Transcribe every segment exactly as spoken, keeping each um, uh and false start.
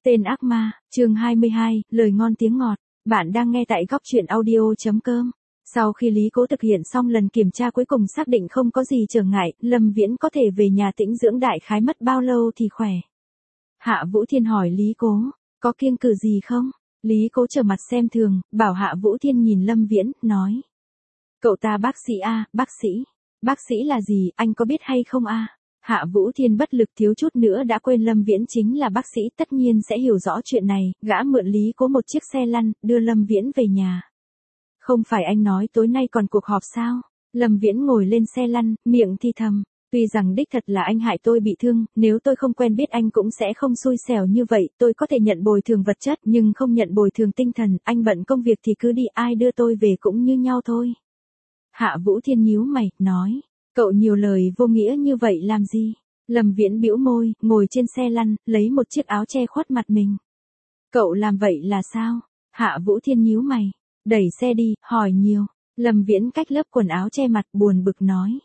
Tên ác ma, chương hai mươi hai, lời ngon tiếng ngọt. Bạn đang nghe tại góc truyện audio.com. Sau khi Lý Cố thực hiện xong lần kiểm tra cuối cùng xác định không có gì trở ngại, Lâm Viễn có thể về nhà tĩnh dưỡng đại khái mất bao lâu thì khỏe. Hạ Vũ Thiên hỏi Lý Cố, có kiêng cự gì không? Lý Cố trở mặt xem thường, bảo Hạ Vũ Thiên nhìn Lâm Viễn, nói. Cậu ta bác sĩ a, bác sĩ. Bác sĩ là gì, anh có biết hay không a? Hạ Vũ Thiên bất lực thiếu chút nữa đã quên Lâm Viễn chính là bác sĩ, tất nhiên sẽ hiểu rõ chuyện này, gã mượn Lý Cố một chiếc xe lăn, đưa Lâm Viễn về nhà. Không phải anh nói tối nay còn cuộc họp sao? Lâm Viễn ngồi lên xe lăn, miệng thì thầm, tuy rằng đích thật là anh hại tôi bị thương, nếu tôi không quen biết anh cũng sẽ không xui xẻo như vậy, tôi có thể nhận bồi thường vật chất nhưng không nhận bồi thường tinh thần, anh bận công việc thì cứ đi, ai đưa tôi về cũng như nhau thôi. Hạ Vũ Thiên nhíu mày, nói. Cậu nhiều lời vô nghĩa như vậy làm gì? Lâm Viễn bĩu môi, ngồi trên xe lăn, lấy một chiếc áo che khuất mặt mình. Cậu làm vậy là sao? Hạ Vũ Thiên nhíu mày, đẩy xe đi, hỏi nhiều. Lâm Viễn cách lớp quần áo che mặt, buồn bực nói.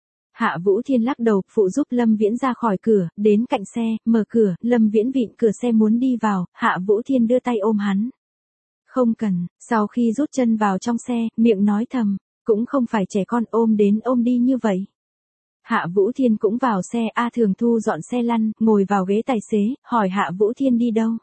Hạ Vũ Thiên lắc đầu, phụ giúp Lâm Viễn ra khỏi cửa, đến cạnh xe, mở cửa, Lâm Viễn vịn cửa xe muốn đi vào, Hạ Vũ Thiên đưa tay ôm hắn. Không cần, sau khi rút chân vào trong xe, miệng nói thầm. Cũng không phải trẻ con ôm đến ôm đi như vậy. Hạ Vũ Thiên cũng vào xe, A Thường thu dọn xe lăn, ngồi vào ghế tài xế, hỏi Hạ Vũ Thiên đi đâu.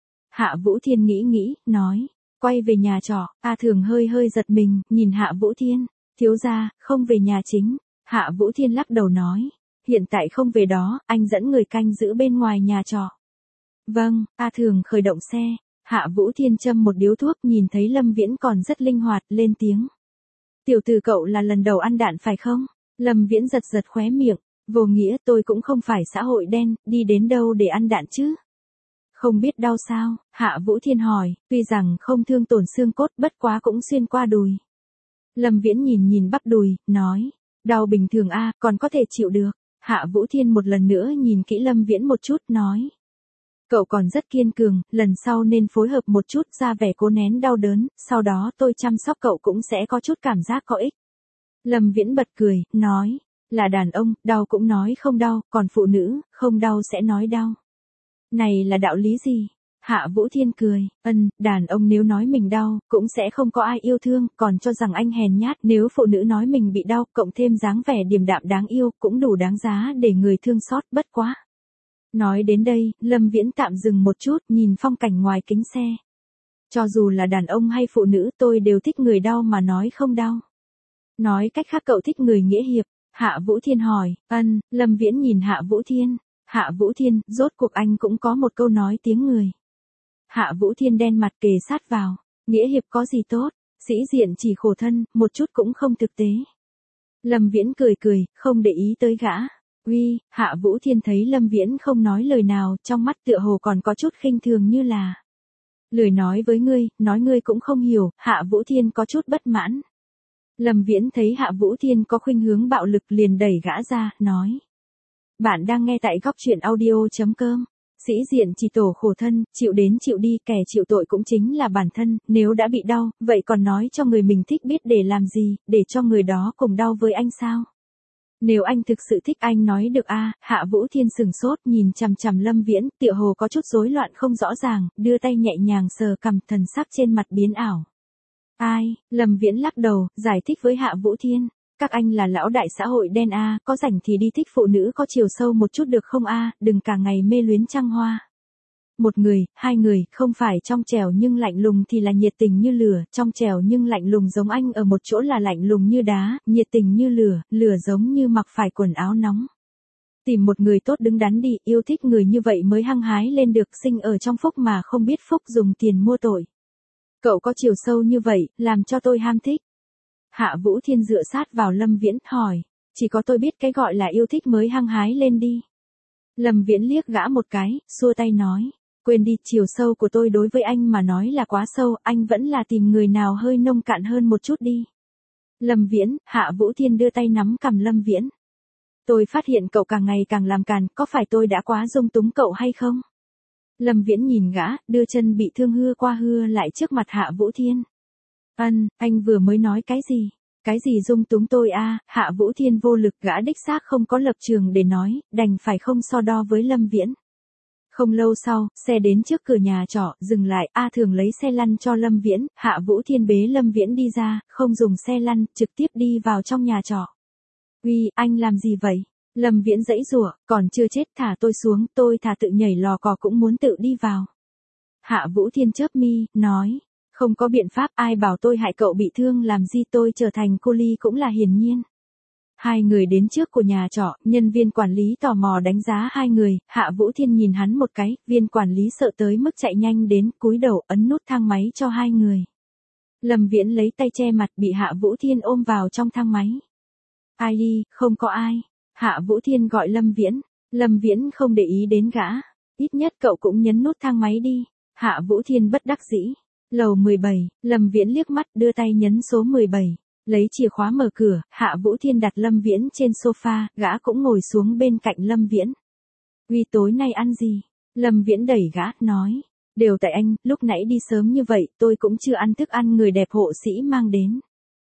Hạ Vũ Thiên nghĩ nghĩ, nói, quay về nhà trọ. A Thường hơi hơi giật mình, nhìn Hạ Vũ Thiên, thiếu gia, không về nhà chính. Hạ Vũ Thiên lắc đầu nói, hiện tại không về đó, anh dẫn người canh giữ bên ngoài nhà trọ. Vâng, A Thường khởi động xe, Hạ Vũ Thiên châm một điếu thuốc, nhìn thấy Lâm Viễn còn rất linh hoạt, lên tiếng. Tiểu tử cậu là lần đầu ăn đạn phải không? Lâm Viễn giật giật khóe miệng, vô nghĩa tôi cũng không phải xã hội đen, đi đến đâu để ăn đạn chứ? Không biết đau sao? Hạ Vũ Thiên hỏi, tuy rằng không thương tổn xương cốt bất quá cũng xuyên qua đùi. Lâm Viễn nhìn nhìn bắp đùi, nói, đau bình thường a, còn có thể chịu được. Hạ Vũ Thiên một lần nữa nhìn kỹ Lâm Viễn một chút, nói. Cậu còn rất kiên cường, lần sau nên phối hợp một chút ra vẻ cố nén đau đớn, sau đó tôi chăm sóc cậu cũng sẽ có chút cảm giác có ích. Lâm Viễn bật cười, nói, là đàn ông, đau cũng nói không đau, còn phụ nữ, không đau sẽ nói đau. Này là đạo lý gì? Hạ Vũ Thiên cười, ân, đàn ông nếu nói mình đau, cũng sẽ không có ai yêu thương, còn cho rằng anh hèn nhát, nếu phụ nữ nói mình bị đau, cộng thêm dáng vẻ điềm đạm đáng yêu, cũng đủ đáng giá để người thương xót, bất quá. Nói đến đây, Lâm Viễn tạm dừng một chút, nhìn phong cảnh ngoài kính xe. Cho dù là đàn ông hay phụ nữ, tôi đều thích người đau mà nói không đau. Nói cách khác cậu thích người nghĩa hiệp. Hạ Vũ Thiên hỏi, ân, Lâm Viễn nhìn Hạ Vũ Thiên. Hạ Vũ Thiên, rốt cuộc anh cũng có một câu nói tiếng người. Hạ Vũ Thiên đen mặt kề sát vào, nghĩa hiệp có gì tốt, sĩ diện chỉ khổ thân, một chút cũng không thực tế. Lâm Viễn cười cười, không để ý tới gã. Uy, Hạ Vũ Thiên thấy Lâm Viễn không nói lời nào, trong mắt tựa hồ còn có chút khinh thường như là. Lười nói với ngươi, nói ngươi cũng không hiểu, Hạ Vũ Thiên có chút bất mãn. Lâm Viễn thấy Hạ Vũ Thiên có khuynh hướng bạo lực liền đẩy gã ra, nói. Bạn đang nghe tại góc truyện audio.com. Sĩ diện chỉ tổ khổ thân, chịu đến chịu đi, kẻ chịu tội cũng chính là bản thân, nếu đã bị đau, vậy còn nói cho người mình thích biết để làm gì, để cho người đó cùng đau với anh sao? Nếu anh thực sự thích anh nói được a. Hạ Vũ Thiên sừng sốt nhìn chằm chằm Lâm Viễn, tựa hồ có chút rối loạn không rõ ràng, đưa tay nhẹ nhàng sờ cằm, thần sắc trên mặt biến ảo. Ai? Lâm Viễn lắc đầu, giải thích với Hạ Vũ Thiên. Các anh là lão đại xã hội đen a, có rảnh thì đi thích phụ nữ có chiều sâu một chút được không a, đừng cả ngày mê luyến trăng hoa. Một người, hai người, không phải trong trẻo nhưng lạnh lùng thì là nhiệt tình như lửa, trong trẻo nhưng lạnh lùng giống anh ở một chỗ là lạnh lùng như đá, nhiệt tình như lửa, lửa giống như mặc phải quần áo nóng. Tìm một người tốt đứng đắn đi, yêu thích người như vậy mới hăng hái lên được, sinh ở trong phúc mà không biết phúc dùng tiền mua tội. Cậu có chiều sâu như vậy, làm cho tôi ham thích. Hạ Vũ Thiên dựa sát vào Lâm Viễn, hỏi, chỉ có tôi biết cái gọi là yêu thích mới hăng hái lên đi. Lâm Viễn liếc gã một cái, xua tay nói, quên đi, chiều sâu của tôi đối với anh mà nói là quá sâu, anh vẫn là tìm người nào hơi nông cạn hơn một chút đi. Lâm Viễn, Hạ Vũ Thiên đưa tay nắm cằm Lâm Viễn. Tôi phát hiện cậu càng ngày càng làm càn, có phải tôi đã quá dung túng cậu hay không? Lâm Viễn nhìn gã, đưa chân bị thương hưa qua hưa lại trước mặt Hạ Vũ Thiên. Ân, anh vừa mới nói cái gì? Cái gì dung túng tôi a? Hạ Vũ Thiên vô lực, gã đích xác không có lập trường để nói, đành phải không so đo với Lâm Viễn. Không lâu sau, xe đến trước cửa nhà trọ, dừng lại, A Thường lấy xe lăn cho Lâm Viễn, Hạ Vũ Thiên bế Lâm Viễn đi ra, không dùng xe lăn, trực tiếp đi vào trong nhà trọ. Uy, anh làm gì vậy? Lâm Viễn giãy giụa, còn chưa chết thả tôi xuống, tôi thả tự nhảy lò cò cũng muốn tự đi vào. Hạ Vũ Thiên chớp mi, nói, không có biện pháp, ai bảo tôi hại cậu bị thương làm gì, tôi trở thành cô ly cũng là hiển nhiên. Hai người đến trước của nhà trọ, nhân viên quản lý tò mò đánh giá hai người, Hạ Vũ Thiên nhìn hắn một cái, viên quản lý sợ tới mức chạy nhanh đến, cúi đầu ấn nút thang máy cho hai người. Lâm Viễn lấy tay che mặt bị Hạ Vũ Thiên ôm vào trong thang máy. Ai đi, không có ai. Hạ Vũ Thiên gọi Lâm Viễn, Lâm Viễn không để ý đến gã, ít nhất cậu cũng nhấn nút thang máy đi. Hạ Vũ Thiên bất đắc dĩ. Lầu mười bảy, Lâm Viễn liếc mắt đưa tay nhấn số mười bảy. Lấy chìa khóa mở cửa, Hạ Vũ Thiên đặt Lâm Viễn trên sofa, gã cũng ngồi xuống bên cạnh Lâm Viễn. Uy, tối nay ăn gì? Lâm Viễn đẩy gã, nói. Đều tại anh, lúc nãy đi sớm như vậy, tôi cũng chưa ăn thức ăn người đẹp hộ sĩ mang đến.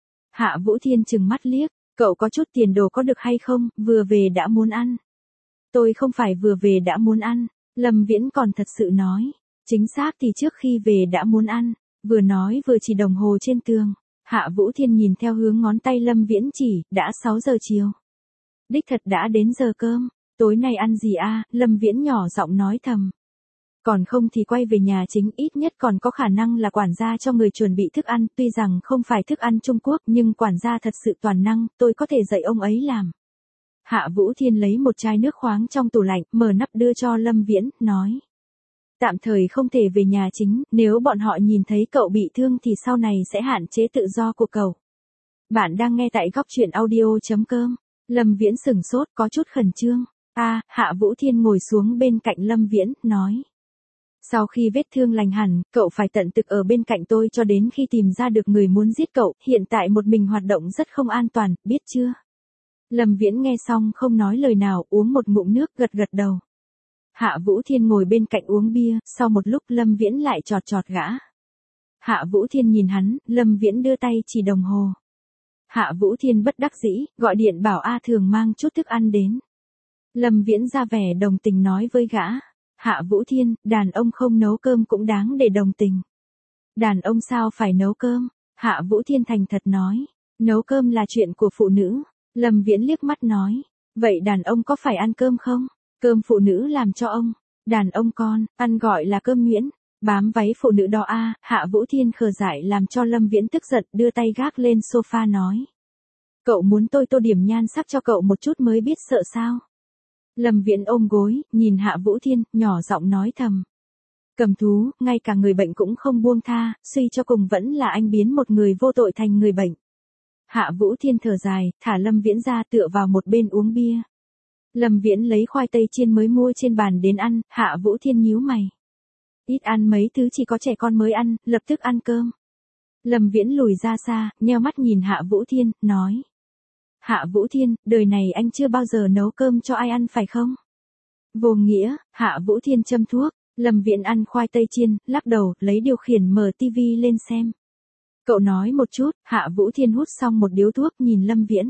Hạ Vũ Thiên trừng mắt liếc, cậu có chút tiền đồ có được hay không, vừa về đã muốn ăn. Tôi không phải vừa về đã muốn ăn, Lâm Viễn còn thật sự nói. Chính xác thì trước khi về đã muốn ăn, vừa nói vừa chỉ đồng hồ trên tường. Hạ Vũ Thiên nhìn theo hướng ngón tay Lâm Viễn chỉ, đã sáu giờ chiều. Đích thật đã đến giờ cơm, tối nay ăn gì a? À? Lâm Viễn nhỏ giọng nói thầm. Còn không thì quay về nhà chính, ít nhất còn có khả năng là quản gia cho người chuẩn bị thức ăn, tuy rằng không phải thức ăn Trung Quốc nhưng quản gia thật sự toàn năng, tôi có thể dạy ông ấy làm. Hạ Vũ Thiên lấy một chai nước khoáng trong tủ lạnh, mở nắp đưa cho Lâm Viễn, nói. Tạm thời không thể về nhà chính, nếu bọn họ nhìn thấy cậu bị thương thì sau này sẽ hạn chế tự do của cậu. Bạn đang nghe tại góc truyện audio.com. Lâm Viễn sửng sốt, có chút khẩn trương. A, à, Hạ Vũ Thiên ngồi xuống bên cạnh Lâm Viễn, nói. Sau khi vết thương lành hẳn, cậu phải tận tực ở bên cạnh tôi cho đến khi tìm ra được người muốn giết cậu, hiện tại một mình hoạt động rất không an toàn, biết chưa? Lâm Viễn nghe xong không nói lời nào, uống một ngụm nước, gật gật đầu. Hạ Vũ Thiên ngồi bên cạnh uống bia, sau một lúc Lâm Viễn lại chọt chọt gã. Hạ Vũ Thiên nhìn hắn, Lâm Viễn đưa tay chỉ đồng hồ. Hạ Vũ Thiên bất đắc dĩ, gọi điện bảo A Thường mang chút thức ăn đến. Lâm Viễn ra vẻ đồng tình nói với gã. Hạ Vũ Thiên, đàn ông không nấu cơm cũng đáng để đồng tình. Đàn ông sao phải nấu cơm? Hạ Vũ Thiên thành thật nói. Nấu cơm là chuyện của phụ nữ. Lâm Viễn liếc mắt nói. Vậy đàn ông có phải ăn cơm không? Cơm phụ nữ làm cho ông. Đàn ông con, ăn gọi là cơm nhuyễn. Bám váy phụ nữ đó a. À, Hạ Vũ Thiên khờ dại làm cho Lâm Viễn tức giận, đưa tay gác lên sofa nói. Cậu muốn tôi tô điểm nhan sắc cho cậu một chút mới biết sợ sao? Lâm Viễn ôm gối, nhìn Hạ Vũ Thiên, nhỏ giọng nói thầm. Cầm thú, ngay cả người bệnh cũng không buông tha, suy cho cùng vẫn là anh biến một người vô tội thành người bệnh. Hạ Vũ Thiên thở dài, thả Lâm Viễn ra tựa vào một bên uống bia. Lâm Viễn lấy khoai tây chiên mới mua trên bàn đến ăn, Hạ Vũ Thiên nhíu mày. Ít ăn mấy thứ chỉ có trẻ con mới ăn, lập tức ăn cơm. Lâm Viễn lùi ra xa, nheo mắt nhìn Hạ Vũ Thiên, nói. Hạ Vũ Thiên, đời này anh chưa bao giờ nấu cơm cho ai ăn phải không? Vô nghĩa, Hạ Vũ Thiên châm thuốc, Lâm Viễn ăn khoai tây chiên, lắc đầu, lấy điều khiển mở tivi lên xem. Cậu nói một chút, Hạ Vũ Thiên hút xong một điếu thuốc nhìn Lâm Viễn.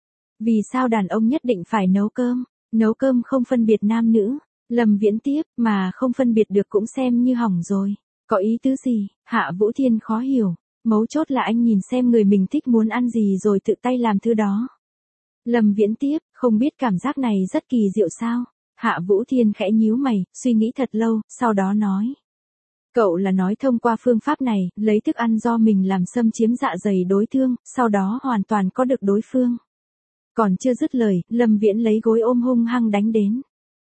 Vì sao đàn ông nhất định phải nấu cơm? Nấu cơm không phân biệt nam nữ. Lâm Viễn tiếp, mà không phân biệt được cũng xem như hỏng rồi. Có ý tứ gì? Hạ Vũ Thiên khó hiểu. Mấu chốt là anh nhìn xem người mình thích muốn ăn gì rồi tự tay làm thứ đó. Lâm Viễn tiếp, không biết cảm giác này rất kỳ diệu sao? Hạ Vũ Thiên khẽ nhíu mày, suy nghĩ thật lâu, sau đó nói. Cậu là nói thông qua phương pháp này, lấy thức ăn do mình làm xâm chiếm dạ dày đối phương, sau đó hoàn toàn có được đối phương. Còn chưa dứt lời, Lâm Viễn lấy gối ôm hung hăng đánh đến.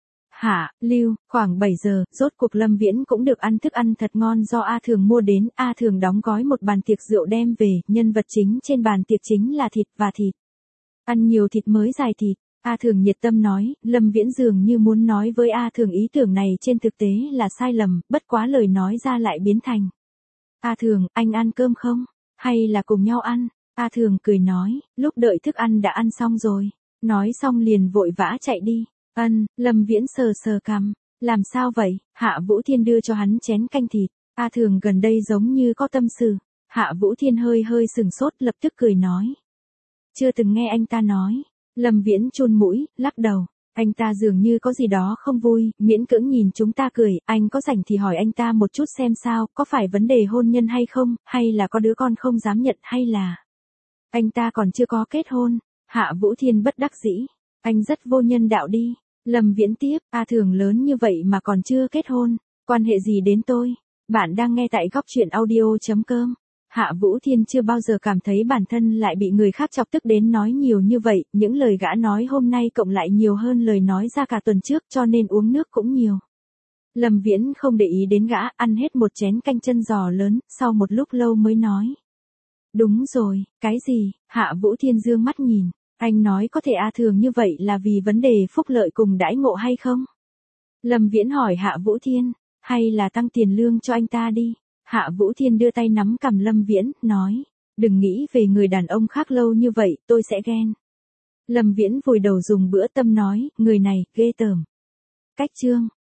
Hạ, Lưu, khoảng bảy giờ, rốt cuộc Lâm Viễn cũng được ăn thức ăn thật ngon do A Thường mua đến, A Thường đóng gói một bàn tiệc rượu đem về, nhân vật chính trên bàn tiệc chính là thịt và thịt. Ăn nhiều thịt mới dài thịt, A Thường nhiệt tâm nói, Lâm Viễn dường như muốn nói với A Thường ý tưởng này trên thực tế là sai lầm, bất quá lời nói ra lại biến thành. A Thường, anh ăn cơm không? Hay là cùng nhau ăn? A Thường cười nói, lúc đợi thức ăn đã ăn xong rồi. Nói xong liền vội vã chạy đi. Ân, Lâm Viễn sờ sờ cằm. Làm sao vậy? Hạ Vũ Thiên đưa cho hắn chén canh thịt. A Thường gần đây giống như có tâm sự. Hạ Vũ Thiên hơi hơi sừng sốt lập tức cười nói. Chưa từng nghe anh ta nói. Lâm Viễn chôn mũi, lắc đầu. Anh ta dường như có gì đó không vui, miễn cưỡng nhìn chúng ta cười, anh có rảnh thì hỏi anh ta một chút xem sao, có phải vấn đề hôn nhân hay không, hay là có đứa con không dám nhận hay là... Anh ta còn chưa có kết hôn. Hạ Vũ Thiên bất đắc dĩ. Anh rất vô nhân đạo đi. Lâm Viễn tiếp, A Thường lớn như vậy mà còn chưa kết hôn, quan hệ gì đến tôi? Bạn đang nghe tại góc truyện audio.com. Hạ Vũ Thiên chưa bao giờ cảm thấy bản thân lại bị người khác chọc tức đến nói nhiều như vậy, những lời gã nói hôm nay cộng lại nhiều hơn lời nói ra cả tuần trước cho nên uống nước cũng nhiều. Lâm Viễn không để ý đến gã, ăn hết một chén canh chân giò lớn, sau một lúc lâu mới nói. Đúng rồi, cái gì? Hạ Vũ Thiên dương mắt nhìn. Anh nói có thể A Thường như vậy là vì vấn đề phúc lợi cùng đãi ngộ hay không? Lâm Viễn hỏi Hạ Vũ Thiên, hay là tăng tiền lương cho anh ta đi? Hạ Vũ Thiên đưa tay nắm cằm Lâm Viễn, nói, đừng nghĩ về người đàn ông khác lâu như vậy, tôi sẽ ghen. Lâm Viễn vùi đầu dùng bữa tâm nói, người này, ghê tởm. Cách chương.